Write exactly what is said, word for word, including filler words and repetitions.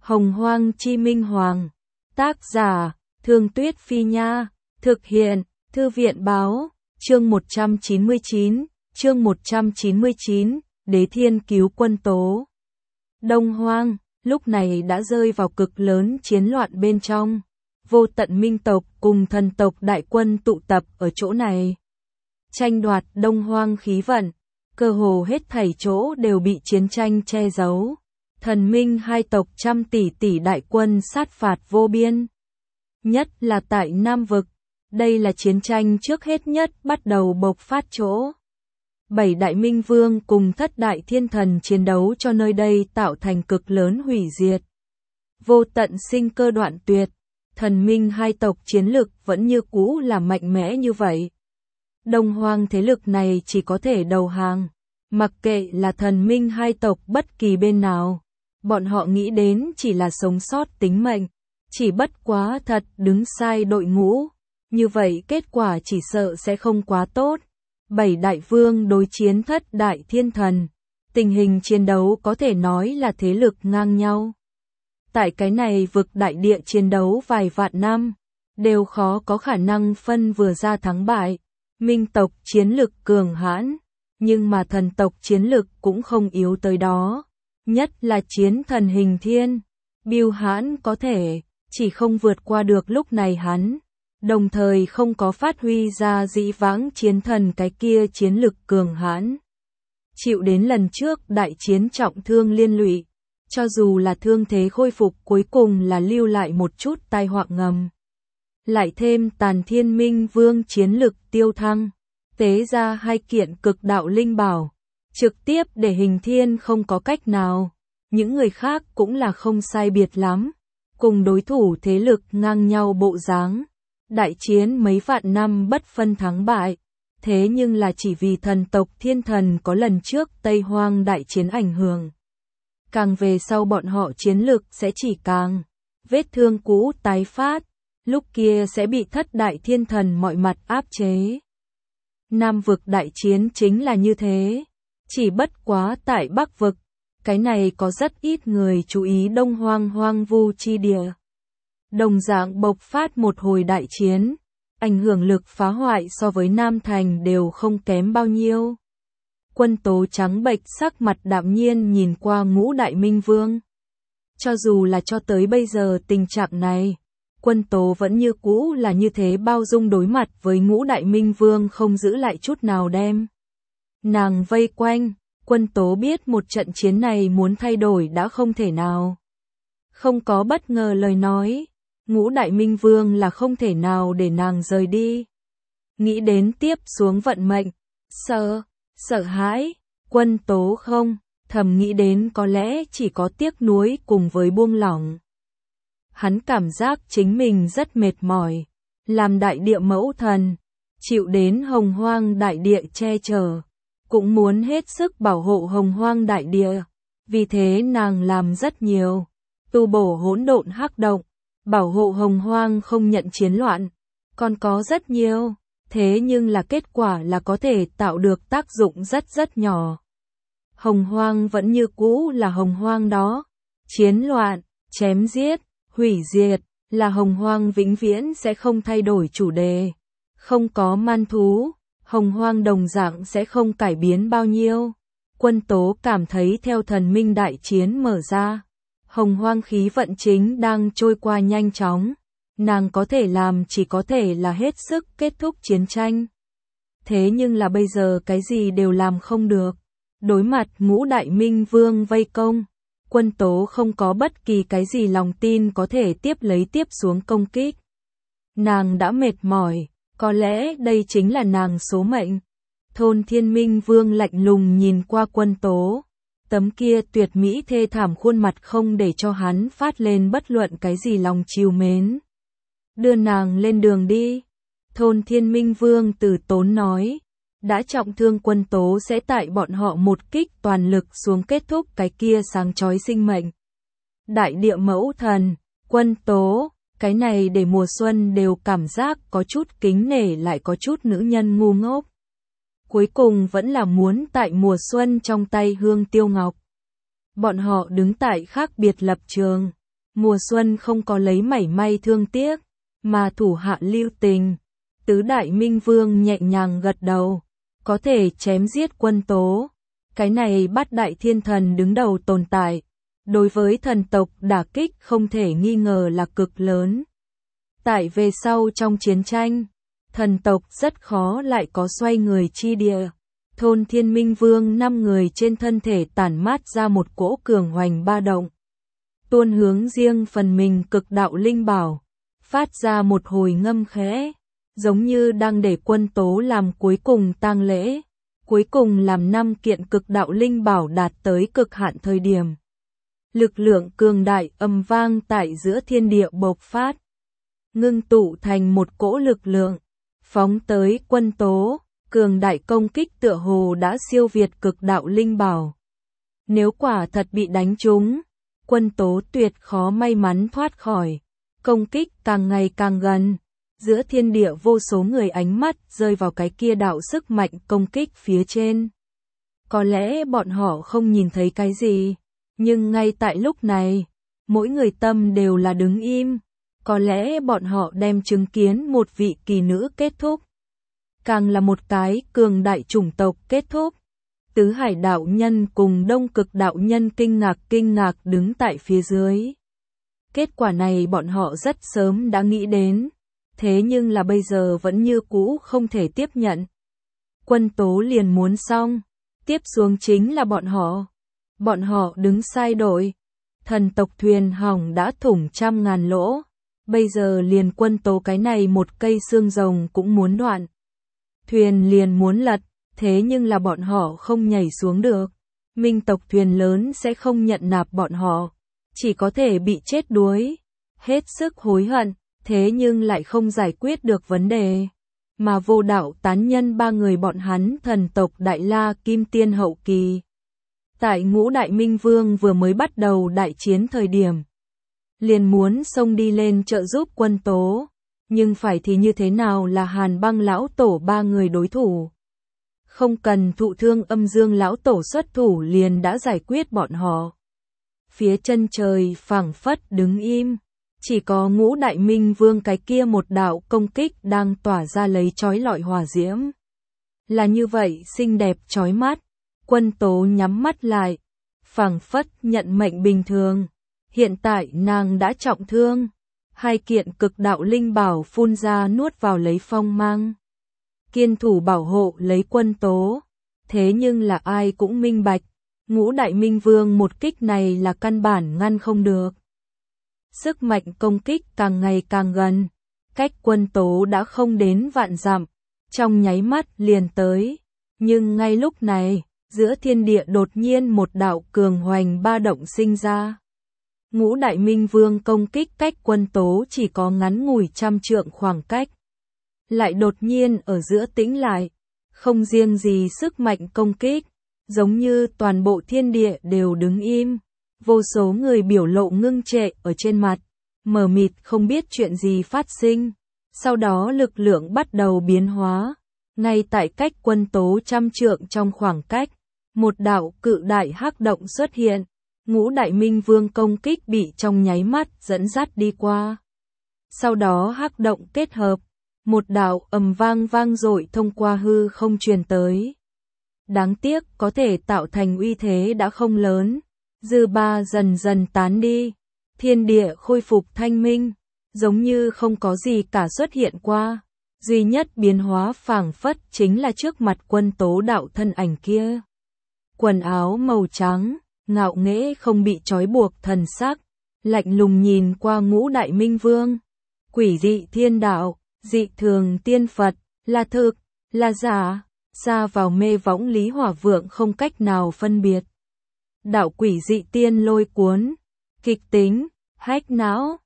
Hồng Hoang Chi Minh Hoàng. Tác giả, Thương Tuyết Phi Nha. Thực hiện, Thư viện Báo. Chương một trăm chín mươi chín, chương một trăm chín mươi chín, Đế Thiên cứu quân Tố. Đông Hoang, lúc này đã rơi vào cực lớn chiến loạn bên trong. Vô tận minh tộc cùng thần tộc đại quân tụ tập ở chỗ này. Tranh đoạt Đông Hoang khí vận, cơ hồ hết thảy chỗ đều bị chiến tranh che giấu. Thần minh hai tộc trăm tỷ tỷ đại quân sát phạt vô biên. Nhất là tại Nam Vực, đây là chiến tranh trước hết nhất bắt đầu bộc phát chỗ. Bảy đại minh vương cùng thất đại thiên thần chiến đấu cho nơi đây tạo thành cực lớn hủy diệt. Vô tận sinh cơ đoạn tuyệt, thần minh hai tộc chiến lực vẫn như cũ là mạnh mẽ như vậy. Đông Hoang thế lực này chỉ có thể đầu hàng, mặc kệ là thần minh hai tộc bất kỳ bên nào. Bọn họ nghĩ đến chỉ là sống sót tính mệnh, chỉ bất quá thật đứng sai đội ngũ. Như vậy kết quả chỉ sợ sẽ không quá tốt. Bảy đại vương đối chiến thất đại thiên thần. Tình hình chiến đấu có thể nói là thế lực ngang nhau. Tại cái này vực đại địa chiến đấu vài vạn năm, đều khó có khả năng phân vừa ra thắng bại. Minh tộc chiến lực cường hãn, nhưng mà thần tộc chiến lực cũng không yếu tới đó. Nhất là chiến thần hình thiên, Bưu Hãn có thể, chỉ không vượt qua được lúc này hắn. Đồng thời không có phát huy ra dĩ vãng chiến thần cái kia chiến lực cường hãn. Chịu đến lần trước đại chiến trọng thương liên lụy, cho dù là thương thế khôi phục cuối cùng là lưu lại một chút tai họa ngầm. Lại thêm Tàn Thiên Minh Vương chiến lực tiêu thăng, tế ra hai kiện cực đạo linh bảo, trực tiếp để hình thiên không có cách nào. Những người khác cũng là không sai biệt lắm, cùng đối thủ thế lực ngang nhau bộ dáng. Đại chiến mấy vạn năm bất phân thắng bại, thế nhưng là chỉ vì thần tộc thiên thần có lần trước Tây Hoang đại chiến ảnh hưởng. Càng về sau bọn họ chiến lực sẽ chỉ càng, vết thương cũ tái phát, lúc kia sẽ bị thất đại thiên thần mọi mặt áp chế. Nam vực đại chiến chính là như thế, chỉ bất quá tại Bắc vực, cái này có rất ít người chú ý Đông Hoang hoang vu chi địa. Đồng dạng bộc phát một hồi đại chiến, ảnh hưởng lực phá hoại so với Nam Thành đều không kém bao nhiêu. Quân Tố trắng bệch sắc mặt đạm nhiên nhìn qua ngũ đại minh vương. Cho dù là cho tới bây giờ tình trạng này, Quân Tố vẫn như cũ là như thế bao dung đối mặt với ngũ đại minh vương không giữ lại chút nào đem. Nàng vây quanh, Quân Tố biết một trận chiến này muốn thay đổi đã không thể nào. Không có bất ngờ lời nói. Ngũ đại minh vương là không thể nào để nàng rời đi. Nghĩ đến tiếp xuống vận mệnh, sợ, sợ hãi, Quân Tố không, thầm nghĩ đến có lẽ chỉ có tiếc nuối cùng với buông lỏng. Hắn cảm giác chính mình rất mệt mỏi, làm đại địa mẫu thần, chịu đến hồng hoang đại địa che chở, cũng muốn hết sức bảo hộ hồng hoang đại địa, vì thế nàng làm rất nhiều, tu bổ hỗn độn hắc động. Bảo hộ hồng hoang không nhận chiến loạn, còn có rất nhiều, thế nhưng là kết quả là có thể tạo được tác dụng rất rất nhỏ. Hồng hoang vẫn như cũ là hồng hoang đó, chiến loạn, chém giết, hủy diệt, là hồng hoang vĩnh viễn sẽ không thay đổi chủ đề. Không có man thú, hồng hoang đồng dạng sẽ không cải biến bao nhiêu. Quân Tố cảm thấy theo thần minh đại chiến mở ra. Hồng hoang khí vận chính đang trôi qua nhanh chóng, nàng có thể làm chỉ có thể là hết sức kết thúc chiến tranh. Thế nhưng là bây giờ cái gì đều làm không được. Đối mặt ngũ đại minh vương vây công, Quân Tố không có bất kỳ cái gì lòng tin có thể tiếp lấy tiếp xuống công kích. Nàng đã mệt mỏi, có lẽ đây chính là nàng số mệnh. Thôn Thiên Minh Vương lạnh lùng nhìn qua Quân Tố. Tấm kia tuyệt mỹ thê thảm khuôn mặt không để cho hắn phát lên bất luận cái gì lòng trìu mến. Đưa nàng lên đường đi. Thôn Thiên Minh Vương từ tốn nói. Đã trọng thương Quân Tố sẽ tại bọn họ một kích toàn lực xuống kết thúc cái kia sáng chói sinh mệnh. Đại địa mẫu thần, Quân Tố, cái này để mùa xuân đều cảm giác có chút kính nể lại có chút nữ nhân ngu ngốc. Cuối cùng vẫn là muốn tại mùa xuân trong tay Hương Tiêu Ngọc. Bọn họ đứng tại khác biệt lập trường, Mùa xuân không có lấy mảy may thương tiếc, mà thủ hạ lưu tình. Tứ đại minh vương nhẹ nhàng gật đầu, có thể chém giết Quân Tố. Cái này bát đại thiên thần đứng đầu tồn tại, đối với thần tộc đả kích không thể nghi ngờ là cực lớn. Tại về sau trong chiến tranh, thần tộc rất khó lại có xoay người chi địa. Thôn Thiên Minh Vương năm người trên thân thể tản mát ra một cỗ cường hoành ba động. Tuôn hướng riêng phần mình cực đạo linh bảo, phát ra một hồi ngâm khẽ, giống như đang để Quân Tố làm cuối cùng tang lễ, cuối cùng làm năm kiện cực đạo linh bảo đạt tới cực hạn thời điểm. Lực lượng cường đại ầm vang tại giữa thiên địa bộc phát, ngưng tụ thành một cỗ lực lượng, phóng tới Quân Tố, cường đại công kích tựa hồ đã siêu việt cực đạo linh bảo. Nếu quả thật bị đánh trúng, Quân Tố tuyệt khó may mắn thoát khỏi. Công kích càng ngày càng gần, giữa thiên địa vô số người ánh mắt rơi vào cái kia đạo sức mạnh công kích phía trên. Có lẽ bọn họ không nhìn thấy cái gì, nhưng ngay tại lúc này, mỗi người tâm đều là đứng im. Có lẽ bọn họ đem chứng kiến một vị kỳ nữ kết thúc, càng là một cái cường đại chủng tộc kết thúc. Tứ Hải đạo nhân cùng Đông Cực đạo nhân kinh ngạc kinh ngạc đứng tại phía dưới. Kết quả này bọn họ rất sớm đã nghĩ đến, thế nhưng là bây giờ vẫn như cũ không thể tiếp nhận. Quân Tố liền muốn xong, tiếp xuống chính là bọn họ. Bọn họ đứng sai đội, thần tộc thuyền hỏng đã thủng trăm ngàn lỗ, bây giờ liền Quân Tố cái này một cây xương rồng cũng muốn đoạn. Thuyền liền muốn lật, thế nhưng là bọn họ không nhảy xuống được. Minh tộc thuyền lớn sẽ không nhận nạp bọn họ, chỉ có thể bị chết đuối. Hết sức hối hận, thế nhưng lại không giải quyết được vấn đề. Mà Vô Đạo tán nhân ba người bọn hắn thần tộc Đại La Kim Tiên hậu kỳ. Tại Ngũ Đại Minh Vương vừa mới bắt đầu đại chiến thời điểm, liền muốn xông đi lên trợ giúp Quân Tố, nhưng phải thì như thế nào là Hàn Băng lão tổ ba người đối thủ. Không cần thụ thương Âm Dương lão tổ xuất thủ liền đã giải quyết bọn họ. Phía chân trời phảng phất đứng im, chỉ có Ngũ Đại Minh Vương cái kia một đạo công kích đang tỏa ra lấy chói lọi hỏa diễm. Là như vậy xinh đẹp chói mắt, Quân Tố nhắm mắt lại, phảng phất nhận mệnh bình thường. Hiện tại nàng đã trọng thương, hai kiện cực đạo linh bảo phun ra nuốt vào lấy phong mang. Kiên thủ bảo hộ lấy Quân Tố, thế nhưng là ai cũng minh bạch, Ngũ Đại Minh Vương một kích này là căn bản ngăn không được. Sức mạnh công kích càng ngày càng gần, cách Quân Tố đã không đến vạn dặm, trong nháy mắt liền tới. Nhưng ngay lúc này, giữa thiên địa đột nhiên một đạo cường hoành ba động sinh ra. Ngũ Đại Minh Vương công kích cách Quân Tố chỉ có ngắn ngủi trăm trượng khoảng cách. Lại đột nhiên ở giữa tĩnh lại, không riêng gì sức mạnh công kích, giống như toàn bộ thiên địa đều đứng im. Vô số người biểu lộ ngưng trệ ở trên mặt, mờ mịt không biết chuyện gì phát sinh. Sau đó lực lượng bắt đầu biến hóa, ngay tại cách Quân Tố trăm trượng trong khoảng cách, một đạo cự đại hắc động xuất hiện. Ngũ Đại Minh Vương công kích bị trong nháy mắt dẫn dắt đi qua. Sau đó hắc động kết hợp, một đạo ầm vang vang dội thông qua hư không truyền tới. Đáng tiếc có thể tạo thành uy thế đã không lớn, dư ba dần dần tán đi, thiên địa khôi phục thanh minh, giống như không có gì cả xuất hiện qua. Duy nhất biến hóa phảng phất chính là trước mặt Quân Tố đạo thân ảnh kia. Quần áo màu trắng, ngạo nghễ không bị trói buộc thần sắc, lạnh lùng nhìn qua Ngũ Đại Minh Vương. Quỷ dị thiên đạo, dị thường tiên Phật, là thực, là giả, xa vào mê võng Lý Hỏa Vượng không cách nào phân biệt. Đạo quỷ dị tiên lôi cuốn, kịch tính, hách não,